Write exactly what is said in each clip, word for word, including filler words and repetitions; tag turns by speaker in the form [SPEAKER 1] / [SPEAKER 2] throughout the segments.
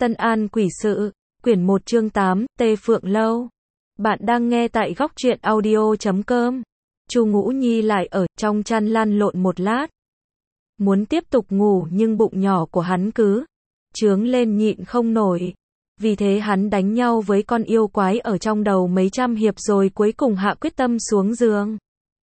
[SPEAKER 1] Tân An Quỷ Sự, quyển một chương tám, Tê Phượng Lâu. Bạn đang nghe tại góc truyện audio chấm com. Chu Ngũ Nhi lại ở trong chăn lăn lộn một lát. Muốn tiếp tục ngủ nhưng bụng nhỏ của hắn cứ trướng lên nhịn không nổi. Vì thế hắn đánh nhau với con yêu quái ở trong đầu mấy trăm hiệp rồi cuối cùng hạ quyết tâm xuống giường.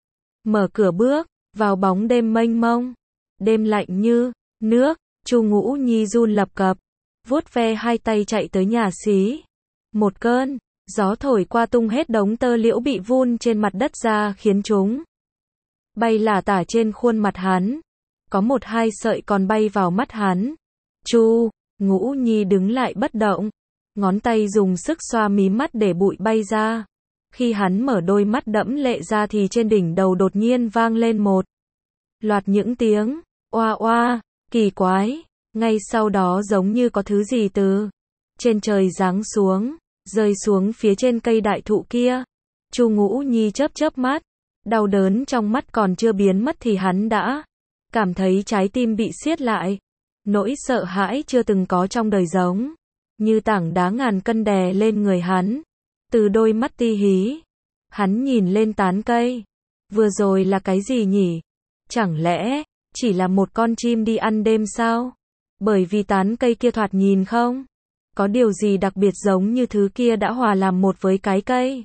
[SPEAKER 1] Mở cửa bước vào bóng đêm mênh mông. Đêm lạnh như nước, Chu Ngũ Nhi run lập cập, vuốt ve hai tay chạy tới nhà xí. Một cơn gió thổi qua tung hết đống tơ liễu bị vun trên mặt đất ra khiến chúng bay lả tả trên khuôn mặt hắn. Có một hai sợi còn bay vào mắt hắn. Chu Ngũ Nhi đứng lại bất động, ngón tay dùng sức xoa mí mắt để bụi bay ra. Khi hắn mở đôi mắt đẫm lệ ra thì trên đỉnh đầu đột nhiên vang lên một loạt những tiếng oa oa kỳ quái. Ngay sau đó giống như có thứ gì từ trên trời giáng xuống, rơi xuống phía trên cây đại thụ kia. Chu Ngũ Nhi chớp chớp mắt, đau đớn trong mắt còn chưa biến mất thì hắn đã cảm thấy trái tim bị siết lại. Nỗi sợ hãi chưa từng có trong đời giống như tảng đá ngàn cân đè lên người hắn. Từ đôi mắt ti hí, hắn nhìn lên tán cây. Vừa rồi là cái gì nhỉ? Chẳng lẽ chỉ là một con chim đi ăn đêm sao? Bởi vì tán cây kia thoạt nhìn không có điều gì đặc biệt, giống như thứ kia đã hòa làm một với cái cây.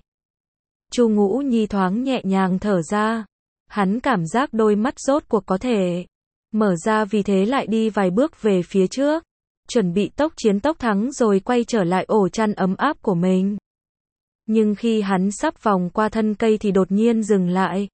[SPEAKER 1] Chu Ngũ Nhi thoáng nhẹ nhàng thở ra. Hắn cảm giác đôi mắt rốt cuộc có thể mở ra, vì thế lại đi vài bước về phía trước, chuẩn bị tốc chiến tốc thắng rồi quay trở lại ổ chăn ấm áp của mình. Nhưng khi hắn sắp vòng qua thân cây thì đột nhiên dừng lại.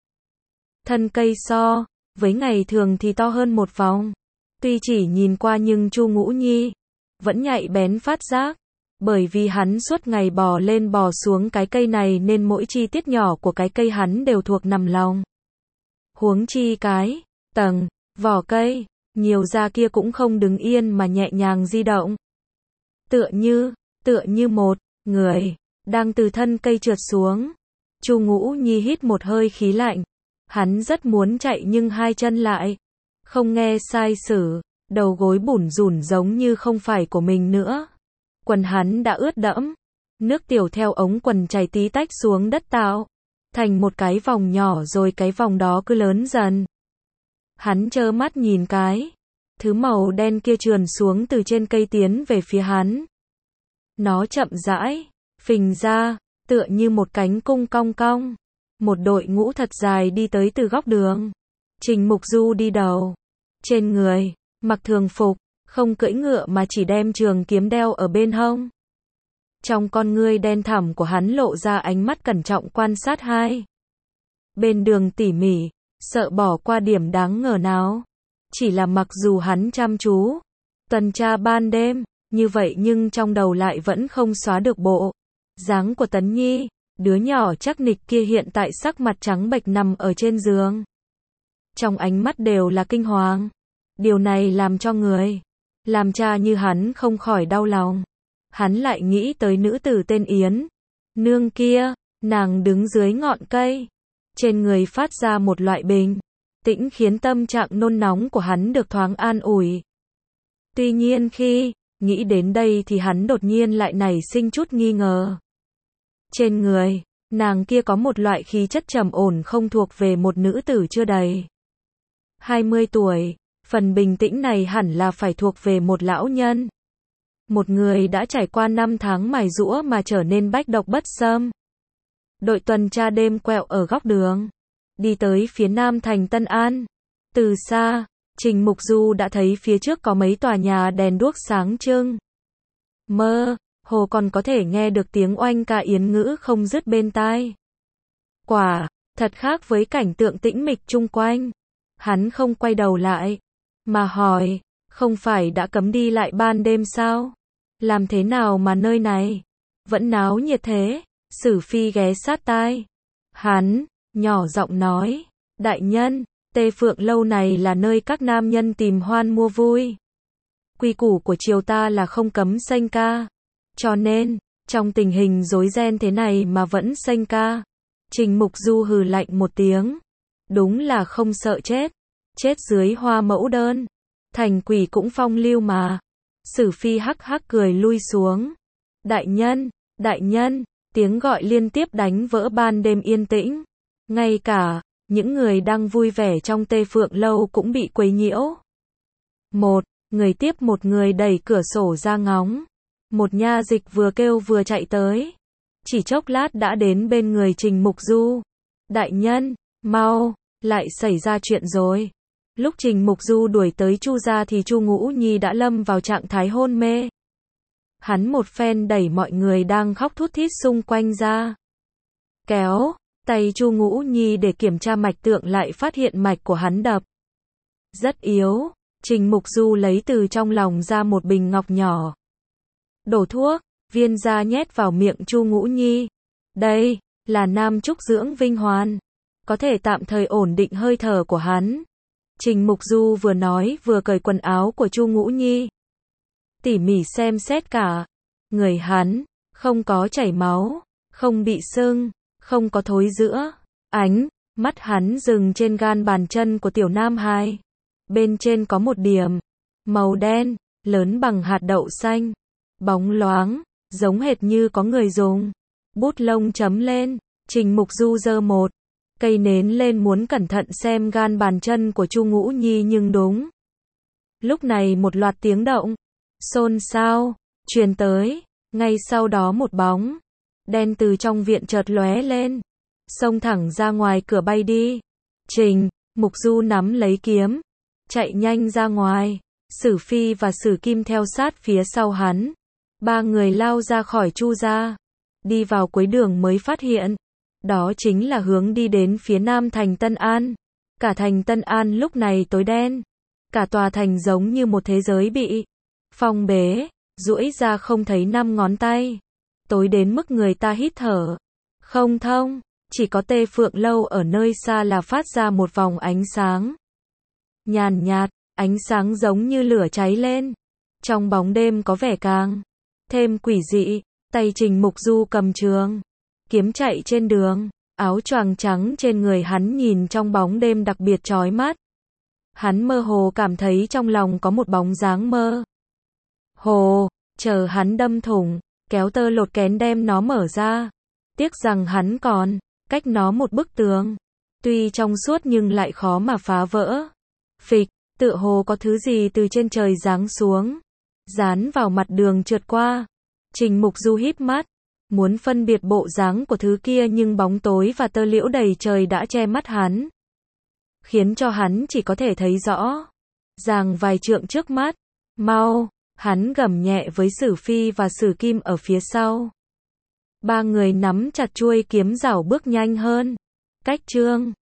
[SPEAKER 1] Thân cây so với ngày thường thì to hơn một vòng. Tuy chỉ nhìn qua nhưng Chu Ngũ Nhi vẫn nhạy bén phát giác, bởi vì hắn suốt ngày bò lên bò xuống cái cây này nên mỗi chi tiết nhỏ của cái cây hắn đều thuộc nằm lòng. Huống chi cái tầng vỏ cây nhiều da kia cũng không đứng yên mà nhẹ nhàng di động. Tựa như, tựa như một người đang từ thân cây trượt xuống. Chu Ngũ Nhi hít một hơi khí lạnh. Hắn rất muốn chạy nhưng hai chân lại không nghe sai sử, đầu gối bủn rủn giống như không phải của mình nữa. Quần hắn đã ướt đẫm, nước tiểu theo ống quần chảy tí tách xuống đất tạo thành một cái vòng nhỏ, rồi cái vòng đó cứ lớn dần. Hắn trơ mắt nhìn cái thứ màu đen kia trườn xuống từ trên cây tiến về phía hắn. Nó chậm rãi phình ra, tựa như một cánh cung cong cong. Một đội ngũ thật dài đi tới từ góc đường. Trình Mục Du đi đầu. Trên người mặc thường phục, không cưỡi ngựa mà chỉ đem trường kiếm đeo ở bên hông. Trong con ngươi đen thẳm của hắn lộ ra ánh mắt cẩn trọng quan sát hai bên đường tỉ mỉ, sợ bỏ qua điểm đáng ngờ nào. Chỉ là mặc dù hắn chăm chú tuần tra ban đêm như vậy nhưng trong đầu lại vẫn không xóa được bộ dáng của Tấn Nhi, đứa nhỏ chắc nịch kia hiện tại sắc mặt trắng bệch nằm ở trên giường. Trong ánh mắt đều là kinh hoàng. Điều này làm cho người làm cha như hắn không khỏi đau lòng. Hắn lại nghĩ tới nữ tử tên Yến Nương kia, nàng đứng dưới ngọn cây, trên người phát ra một loại bình tĩnh khiến tâm trạng nôn nóng của hắn được thoáng an ủi. Tuy nhiên khi nghĩ đến đây thì hắn đột nhiên lại nảy sinh chút nghi ngờ. Trên người nàng kia có một loại khí chất trầm ổn không thuộc về một nữ tử chưa đầy hai mươi tuổi. Phần bình tĩnh này hẳn là phải thuộc về một lão nhân. Một người đã trải qua năm tháng mài giũa mà trở nên bách độc bất xâm. Đội tuần tra đêm quẹo ở góc đường, đi tới phía nam thành Tân An. Từ xa, Trình Mục Du đã thấy phía trước có mấy tòa nhà đèn đuốc sáng trưng. Mơ hồ còn có thể nghe được tiếng oanh ca yến ngữ không dứt bên tai. Quả thật khác với cảnh tượng tĩnh mịch chung quanh. Hắn không quay đầu lại mà hỏi, không phải đã cấm đi lại ban đêm sao? Làm thế nào mà nơi này vẫn náo nhiệt thế? Sử Phi ghé sát tai hắn, nhỏ giọng nói, đại nhân, Tê Phượng Lâu này là nơi các nam nhân tìm hoan mua vui. Quy củ của triều ta là không cấm sanh ca. Cho nên, trong tình hình rối ren thế này mà vẫn sanh ca. Trình Mục Du hừ lạnh một tiếng. Đúng là không sợ chết. Chết dưới hoa mẫu đơn. Thành quỷ cũng phong lưu mà. Sử Phi hắc hắc cười lui xuống. Đại nhân, đại nhân, tiếng gọi liên tiếp đánh vỡ ban đêm yên tĩnh. Ngay cả những người đang vui vẻ trong Tê Phượng Lâu cũng bị quấy nhiễu. Một người tiếp một người đẩy cửa sổ ra ngóng. Một nha dịch vừa kêu vừa chạy tới. Chỉ chốc lát đã đến bên người Trình Mục Du. Đại nhân, mau, lại xảy ra chuyện rồi. Lúc Trình Mục Du đuổi tới Chu gia thì Chu Ngũ Nhi đã lâm vào trạng thái hôn mê. Hắn một phen đẩy mọi người đang khóc thút thít xung quanh ra. Kéo tay Chu Ngũ Nhi để kiểm tra mạch tượng lại phát hiện mạch của hắn đập rất yếu. Trình Mục Du lấy từ trong lòng ra một bình ngọc nhỏ. Đổ thuốc, viên ra nhét vào miệng Chu Ngũ Nhi. Đây là nam trúc dưỡng vinh hoàn, có thể tạm thời ổn định hơi thở của hắn. Trình Mục Du vừa nói vừa cởi quần áo của Chu Ngũ Nhi. Tỉ mỉ xem xét cả người hắn, không có chảy máu, không bị sưng, không có thối rữa. Ánh mắt hắn dừng trên gan bàn chân của tiểu nam hài. Bên trên có một điểm màu đen, lớn bằng hạt đậu xanh, bóng loáng, giống hệt như có người dùng bút lông chấm lên. Trình Mục Du giơ một cây nến lên muốn cẩn thận xem gan bàn chân của Chu Ngũ Nhi nhưng đúng lúc này một loạt tiếng động xôn xao truyền tới. Ngay sau đó một bóng đen từ trong viện chợt lóe lên, xông thẳng ra ngoài cửa bay đi. Trình Mục Du nắm lấy kiếm, chạy nhanh ra ngoài. Sử Phi và Sử Kim theo sát phía sau hắn. Ba người lao ra khỏi Chu gia, đi vào cuối đường mới phát hiện đó chính là hướng đi đến phía nam thành Tân An. Cả thành Tân An lúc này tối đen, cả tòa thành giống như một thế giới bị phong bế, duỗi ra không thấy năm ngón tay, tối đến mức người ta hít thở không thông. Chỉ có Tê Phượng Lâu ở nơi xa là phát ra một vòng ánh sáng nhàn nhạt, ánh sáng giống như lửa cháy lên. Trong bóng đêm có vẻ càng thêm quỷ dị. Tay Trình Mục Du cầm trường kiếm chạy trên đường, áo choàng trắng trên người hắn nhìn trong bóng đêm đặc biệt chói mắt. Hắn mơ hồ cảm thấy trong lòng có một bóng dáng mơ hồ, chờ hắn đâm thủng, kéo tơ lột kén đem nó mở ra. Tiếc rằng hắn còn cách nó một bức tường, tuy trong suốt nhưng lại khó mà phá vỡ. Phịch, tựa hồ có thứ gì từ trên trời giáng xuống, dán vào mặt đường trượt qua. Trình Mục Du híp mắt, muốn phân biệt bộ dáng của thứ kia nhưng bóng tối và tơ liễu đầy trời đã che mắt hắn, khiến cho hắn chỉ có thể thấy rõ ràng vài trượng trước mắt. Mau, hắn gầm nhẹ với Sử Phi và Sử Kim ở phía sau. Ba người nắm chặt chuôi kiếm rảo bước nhanh hơn. Cách chương